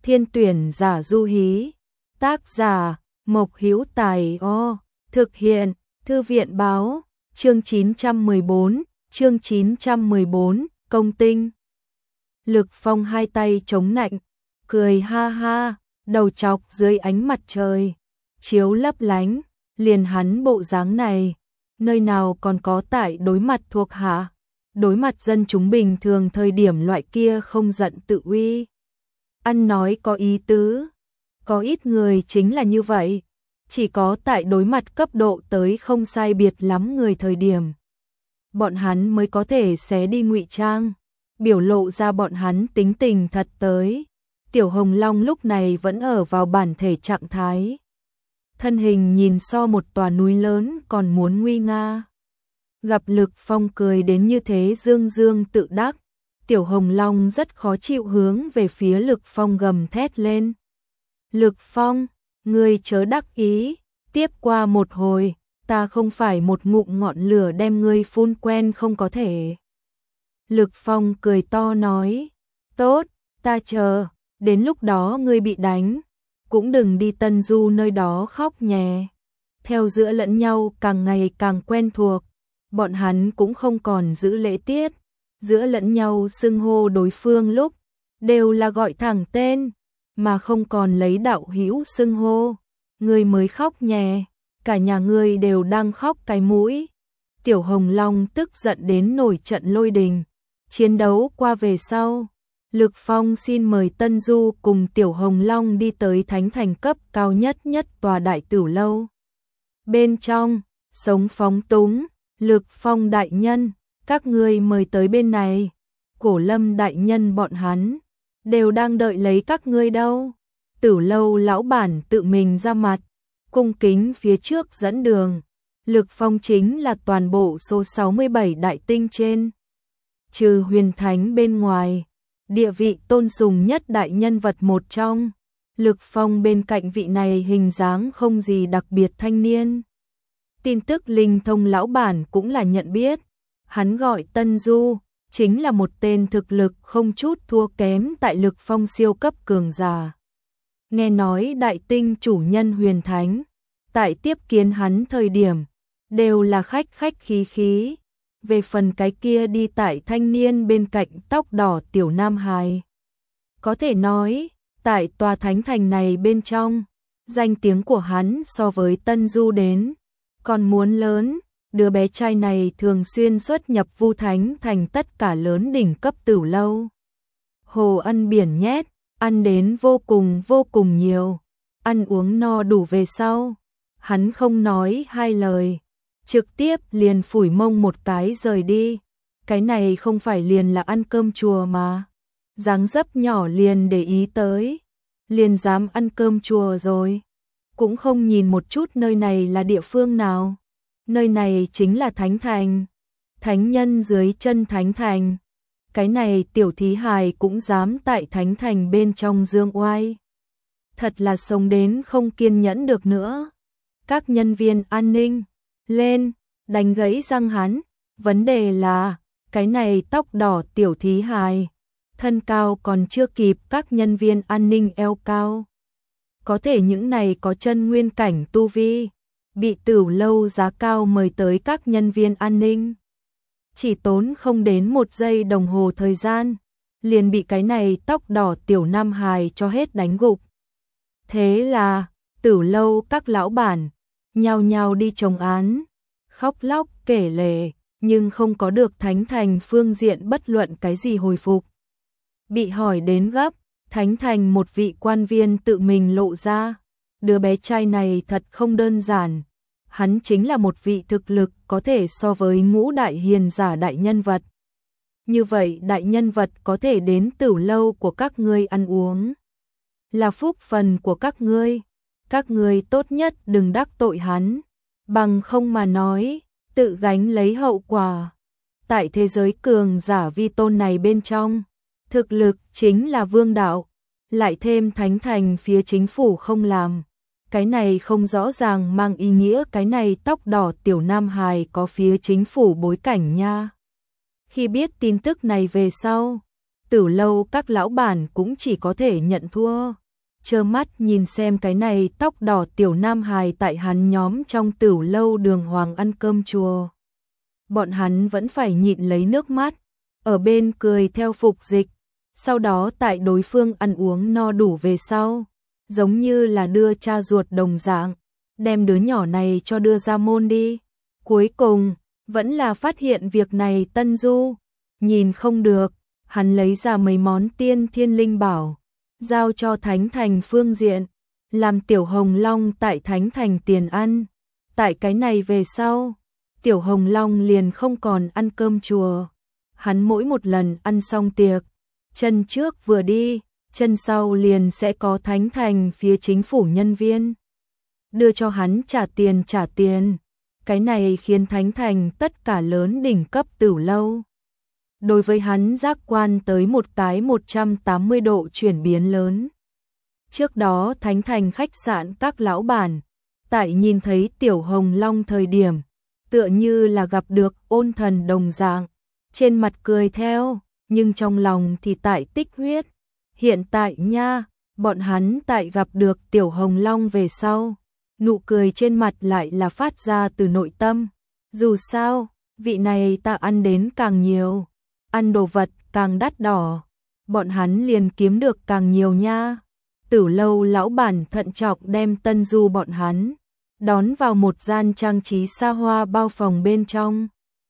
Thiên tuyển giả du hí. Tác giả Mộc Hữu Tài. Thực hiện Thư viện báo. Chương 914, công tinh. Lực Phong hai tay chống nạnh, cười ha ha, đầu chọc dưới ánh mặt trời, chiếu lấp lánh, liền hắn bộ dáng này, nơi nào còn có tại đối mặt thuộc hạ, đối mặt dân chúng bình thường thời điểm loại kia không giận tự uy. Ăn nói có ý tứ, có ít người chính là như vậy, chỉ có tại đối mặt cấp độ tới không sai biệt lắm người thời điểm. Bọn hắn mới có thể xé đi ngụy trang, biểu lộ ra bọn hắn tính tình thật tới. Tiểu Hồng Long lúc này vẫn ở vào bản thể trạng thái. Thân hình nhìn so một tòa núi lớn còn muốn nguy nga. Gặp Lực Phong cười đến như thế dương dương tự đắc, Tiểu Hồng Long rất khó chịu hướng về phía Lực Phong gầm thét lên. Lực Phong, ngươi chớ đắc ý, tiếp qua một hồi, ta không phải một ngụm ngọn lửa đem ngươi phun quen không có thể. Lực Phong cười to nói, tốt, ta chờ, đến lúc đó ngươi bị đánh, cũng đừng đi Tân Du nơi đó khóc nhè. Theo giữa lẫn nhau càng ngày càng quen thuộc, bọn hắn cũng không còn giữ lễ tiết, giữa lẫn nhau xưng hô đối phương lúc, đều là gọi thẳng tên, mà không còn lấy đạo hữu xưng hô. Ngươi mới khóc nhè, cả nhà ngươi đều đang khóc cái mũi. Tiểu Hồng Long tức giận đến nổi trận lôi đình. Chiến đấu qua về sau, Lực Phong xin mời Tân Du cùng Tiểu Hồng Long đi tới Thánh Thành cấp cao nhất tòa đại tửu lâu. Bên trong, sống phóng túng, Lực Phong đại nhân, các ngươi mời tới bên này. Cổ Lâm đại nhân bọn hắn đều đang đợi lấy các ngươi đâu. Tửu lâu lão bản tự mình ra mặt, cung kính phía trước dẫn đường. Lực Phong chính là toàn bộ số 67 đại tinh trên, trừ Huyền Thánh bên ngoài, địa vị tôn sùng nhất đại nhân vật một trong. Lực Phong bên cạnh vị này hình dáng không gì đặc biệt thanh niên. Tin tức linh thông lão bản cũng là nhận biết, hắn gọi Tân Du, chính là một tên thực lực không chút thua kém tại Lực Phong siêu cấp cường giả. Nghe nói đại tinh chủ nhân Huyền Thánh, tại tiếp kiến hắn thời điểm, đều là khách khí. Về phần cái kia đi tại thanh niên bên cạnh tóc đỏ tiểu nam hài, có thể nói, tại tòa thánh thành này bên trong, danh tiếng của hắn so với Tân Du đến, còn muốn lớn. Đứa bé trai này thường xuyên xuất nhập Vu Thánh thành tất cả lớn đỉnh cấp tửu lâu. Hồ ăn biển nhét, ăn đến vô cùng nhiều, ăn uống no đủ về sau, hắn không nói hai lời, trực tiếp liền phủi mông một cái rời đi. Cái này không phải liền là ăn cơm chùa mà, dáng dấp nhỏ liền để ý tới, liền dám ăn cơm chùa rồi, cũng không nhìn một chút nơi này là địa phương nào. Nơi này chính là Thánh Thành, thánh nhân dưới chân Thánh Thành. Cái này tiểu thí hài cũng dám tại Thánh Thành bên trong dương oai. Thật là sống đến không kiên nhẫn được nữa. Các nhân viên an ninh lên, đánh gãy răng hắn. Vấn đề là, cái này tóc đỏ tiểu thí hài, thân cao còn chưa kịp các nhân viên an ninh eo cao. Có thể những này có chân nguyên cảnh tu vi, bị tửu lâu giá cao mời tới các nhân viên an ninh. Chỉ tốn không đến 1 giây đồng hồ thời gian, liền bị cái này tóc đỏ tiểu nam hài cho hết đánh gục. Thế là, tửu lâu các lão bản, nhao nhao đi chồng án, khóc lóc kể lể, nhưng không có được Thánh Thành phương diện bất luận cái gì hồi phục. Bị hỏi đến gấp, Thánh Thành một vị quan viên tự mình lộ ra. Đứa bé trai này thật không đơn giản, hắn chính là một vị thực lực có thể so với ngũ đại hiền giả đại nhân vật. Như vậy đại nhân vật có thể đến tửu lâu của các ngươi ăn uống, là phúc phần của các ngươi tốt nhất đừng đắc tội hắn, bằng không mà nói, tự gánh lấy hậu quả. Tại thế giới cường giả vi tôn này bên trong, thực lực chính là vương đạo, lại thêm Thánh Thành phía chính phủ không làm. Cái này không rõ ràng mang ý nghĩa cái này tóc đỏ tiểu nam hài có phía chính phủ bối cảnh nha. Khi biết tin tức này về sau, Tử lâu các lão bản cũng chỉ có thể nhận thua. Trơ mắt nhìn xem cái này tóc đỏ tiểu nam hài tại hắn nhóm trong Tử lâu đường hoàng ăn cơm chùa. Bọn hắn vẫn phải nhịn lấy nước mắt, ở bên cười theo Phục Dịch. Sau đó tại đối phương ăn uống no đủ về sau, giống như là đưa cha ruột đồng dạng, đem đứa nhỏ này cho đưa ra môn đi. Cuối cùng, vẫn là phát hiện việc này Tân Du nhìn không được, hắn lấy ra mấy món tiên thiên linh bảo, giao cho Thánh Thành phương diện, làm Tiểu Hồng Long tại Thánh Thành tiền ăn. Tại cái này về sau, Tiểu Hồng Long liền không còn ăn cơm chùa. Hắn mỗi một lần ăn xong tiệc, chân trước vừa đi, chân sau liền sẽ có Thánh Thành phía chính phủ nhân viên đưa cho hắn trả tiền. Cái này khiến Thánh Thành tất cả lớn đỉnh cấp Tử lâu đối với hắn giác quan tới một cái 180 độ chuyển biến lớn. Trước đó Thánh Thành khách sạn các lão bản, tại nhìn thấy Tiểu Hồng Long thời điểm, tựa như là gặp được ôn thần đồng dạng, trên mặt cười theo, nhưng trong lòng thì tại tích huyết. Hiện tại nha, bọn hắn tại gặp được Tiểu Hồng Long về sau, nụ cười trên mặt lại là phát ra từ nội tâm. Dù sao, vị này ta ăn đến càng nhiều, ăn đồ vật càng đắt đỏ, bọn hắn liền kiếm được càng nhiều nha. Tử lâu lão bản thận trọng đem Tân Du bọn hắn đón vào một gian trang trí xa hoa bao phòng bên trong.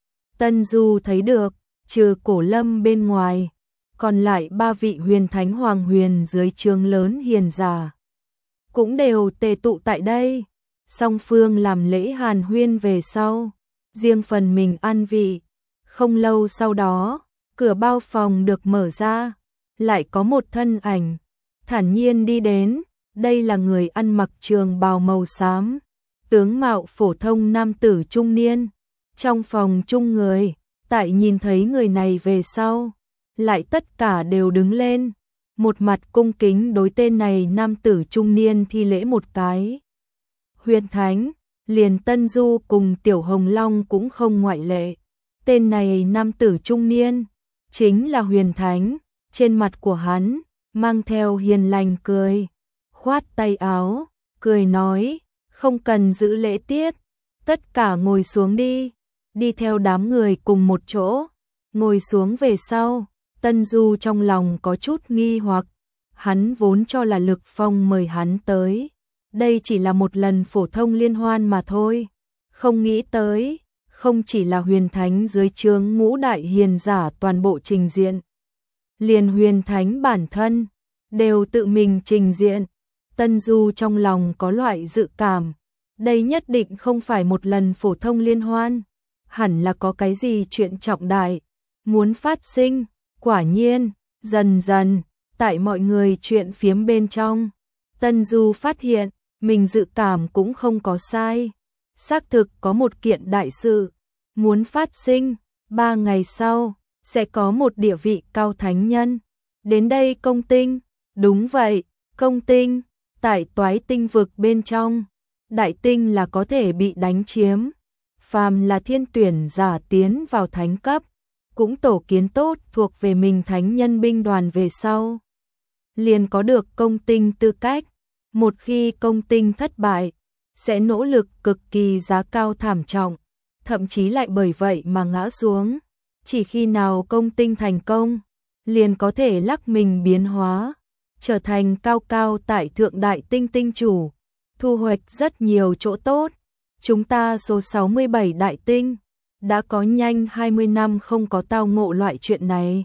Tân Du thấy được, trừ Cổ Lâm bên ngoài, còn lại 3 vị huyền thánh hoàng huyền dưới trướng lớn hiền giả cũng đều tề tụ tại đây. Song phương làm lễ hàn huyên về sau, riêng phần mình ăn vị. Không lâu sau đó, cửa bao phòng được mở ra, lại có một thân ảnh thản nhiên đi đến. Đây là người ăn mặc trường bào màu xám, tướng mạo phổ thông nam tử trung niên. Trong phòng chung người, tại nhìn thấy người này về sau, lại tất cả đều đứng lên, một mặt cung kính đối tên này nam tử trung niên thi lễ một cái. Huyền Thánh, liền Tân Du cùng Tiểu Hồng Long cũng không ngoại lệ. Tên này nam tử trung niên chính là Huyền Thánh, trên mặt của hắn mang theo hiền lành cười, khoát tay áo, cười nói, không cần giữ lễ tiết, tất cả ngồi xuống đi. Đi theo đám người cùng một chỗ, ngồi xuống về sau, Tân Du trong lòng có chút nghi hoặc, hắn vốn cho là Lực Phong mời hắn tới, đây chỉ là một lần phổ thông liên hoan mà thôi, không nghĩ tới, không chỉ là huyền thánh dưới trướng ngũ đại hiền giả toàn bộ trình diện, liền huyền thánh bản thân đều tự mình trình diện. Tân Du trong lòng có loại dự cảm, đây nhất định không phải một lần phổ thông liên hoan, hẳn là có cái gì chuyện trọng đại muốn phát sinh. Quả nhiên, dần dần, tại mọi người chuyện phiếm bên trong, Tân Du phát hiện, mình dự cảm cũng không có sai. Xác thực có một kiện đại sự muốn phát sinh, 3 ngày sau, sẽ có một địa vị cao thánh nhân đến đây Công Tinh. Đúng vậy, Công Tinh, tại Toái Tinh vực bên trong, đại tinh là có thể bị đánh chiếm. Phàm là thiên tuyển giả tiến vào thánh cấp, cũng tổ kiến tốt thuộc về mình thánh nhân binh đoàn về sau, liền có được Công Tinh tư cách. Một khi Công Tinh thất bại, sẽ nỗ lực cực kỳ giá cao thảm trọng, thậm chí lại bởi vậy mà ngã xuống. Chỉ khi nào Công Tinh thành công, liền có thể lắc mình biến hóa, trở thành cao cao tại thượng đại tinh tinh chủ, thu hoạch rất nhiều chỗ tốt. Chúng ta số 67 đại tinh, đã có nhanh 20 năm không có tao ngộ loại chuyện này.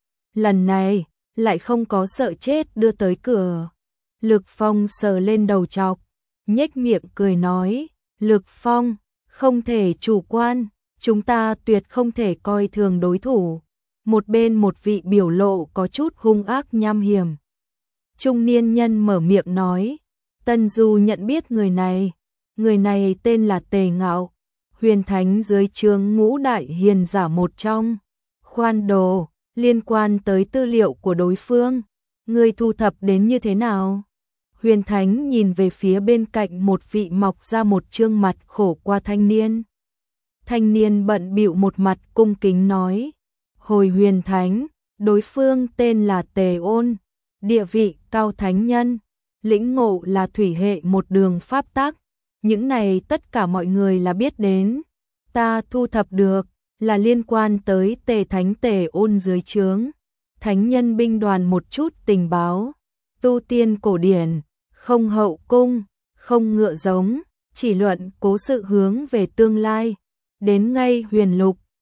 Lần này, lại không có sợ chết đưa tới cửa. Lực Phong sờ lên đầu chọc, nhếch miệng cười nói, Lực Phong, không thể chủ quan, chúng ta tuyệt không thể coi thường đối thủ. Một bên một vị biểu lộ có chút hung ác nham hiểm trung niên nhân mở miệng nói. Tân Du nhận biết người này tên là Tề Ngạo, huyền thánh dưới trướng ngũ đại hiền giả một trong. Khoan đồ, liên quan tới tư liệu của đối phương, ngươi thu thập đến như thế nào? Huyền thánh nhìn về phía bên cạnh một vị mọc ra một trương mặt khổ qua thanh niên. Thanh niên bận bịu một mặt cung kính nói, hồi huyền thánh, Đối phương tên là Tề Ôn, địa vị cao thánh nhân, lĩnh ngộ là thủy hệ một đường pháp tắc, những này tất cả mọi người là biết đến. Ta thu thập được là liên quan tới Tề Thánh Tề Ôn dưới trướng thánh nhân binh đoàn một chút tình báo. Tu tiên cổ điển, không hậu cung, không ngựa giống, chỉ luận cố sự hướng về tương lai. Đến ngay huyền lục,